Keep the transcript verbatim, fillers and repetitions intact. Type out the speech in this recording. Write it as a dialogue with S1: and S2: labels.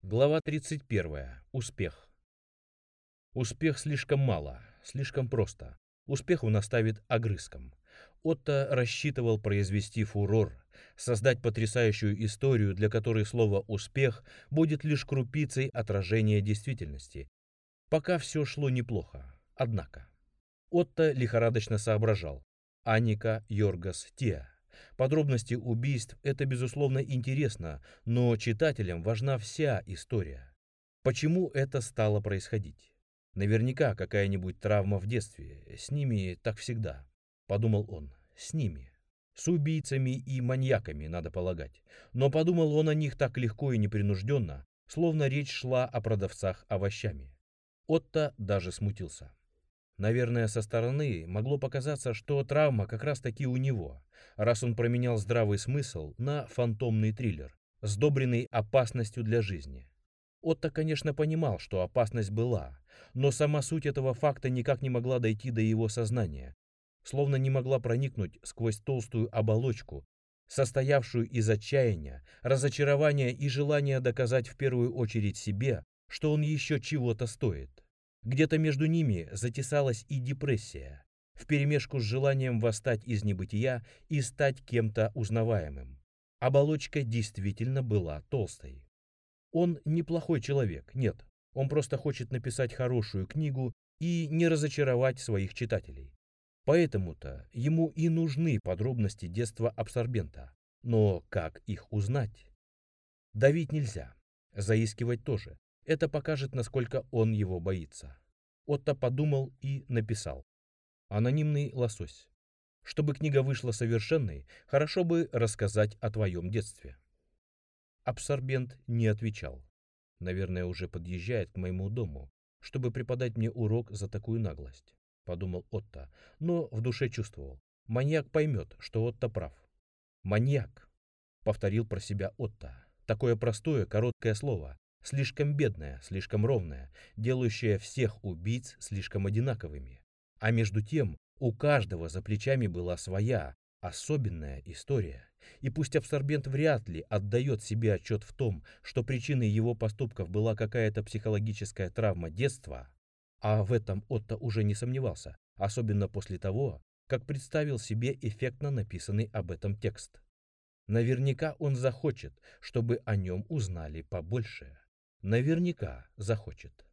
S1: Глава тридцать первая. Успех. Успех слишком мало, слишком просто. Успех он оставит огрызком. Отто рассчитывал произвести фурор, создать потрясающую историю, для которой слово «успех» будет лишь крупицей отражения действительности. Пока все шло неплохо. Однако. Отто лихорадочно соображал. Анника, Йоргас, Теа. Подробности убийств – это, безусловно, интересно, но читателям важна вся история. Почему это стало происходить? Наверняка какая-нибудь травма в детстве. С ними так всегда. Подумал он. С ними. С убийцами и маньяками, надо полагать. Но подумал он о них так легко и непринужденно, словно речь шла о продавцах овощами. Отто даже смутился. Наверное, со стороны могло показаться, что травма как раз-таки у него, раз он променял здравый смысл на фантомный триллер, сдобренный опасностью для жизни. Отто, конечно, понимал, что опасность была, но сама суть этого факта никак не могла дойти до его сознания, словно не могла проникнуть сквозь толстую оболочку, состоявшую из отчаяния, разочарования и желания доказать в первую очередь себе, что он еще чего-то стоит. Где-то между ними затесалась и депрессия, вперемешку с желанием восстать из небытия и стать кем-то узнаваемым. Оболочка действительно была толстой. Он неплохой человек, нет, он просто хочет написать хорошую книгу и не разочаровать своих читателей. Поэтому-то ему и нужны подробности детства абсорбента. Но как их узнать? Давить нельзя, заискивать тоже. Это покажет, насколько он его боится. Отто подумал и написал. Анонимный лосось. Чтобы книга вышла совершенной, хорошо бы рассказать о твоем детстве. Абсорбент не отвечал. Наверное, уже подъезжает к моему дому, чтобы преподать мне урок за такую наглость, подумал Отто, но в душе чувствовал. Маньяк поймет, что Отто прав. Маньяк, повторил про себя Отто. Такое простое, короткое слово. Слишком бедная, слишком ровная, делающая всех убийц слишком одинаковыми. А между тем, у каждого за плечами была своя, особенная история. И пусть абсорбент вряд ли отдает себе отчет в том, что причиной его поступков была какая-то психологическая травма детства, а в этом Отто уже не сомневался, особенно после того, как представил себе эффектно написанный об этом текст. Наверняка он захочет, чтобы о нем узнали побольше. Наверняка захочет.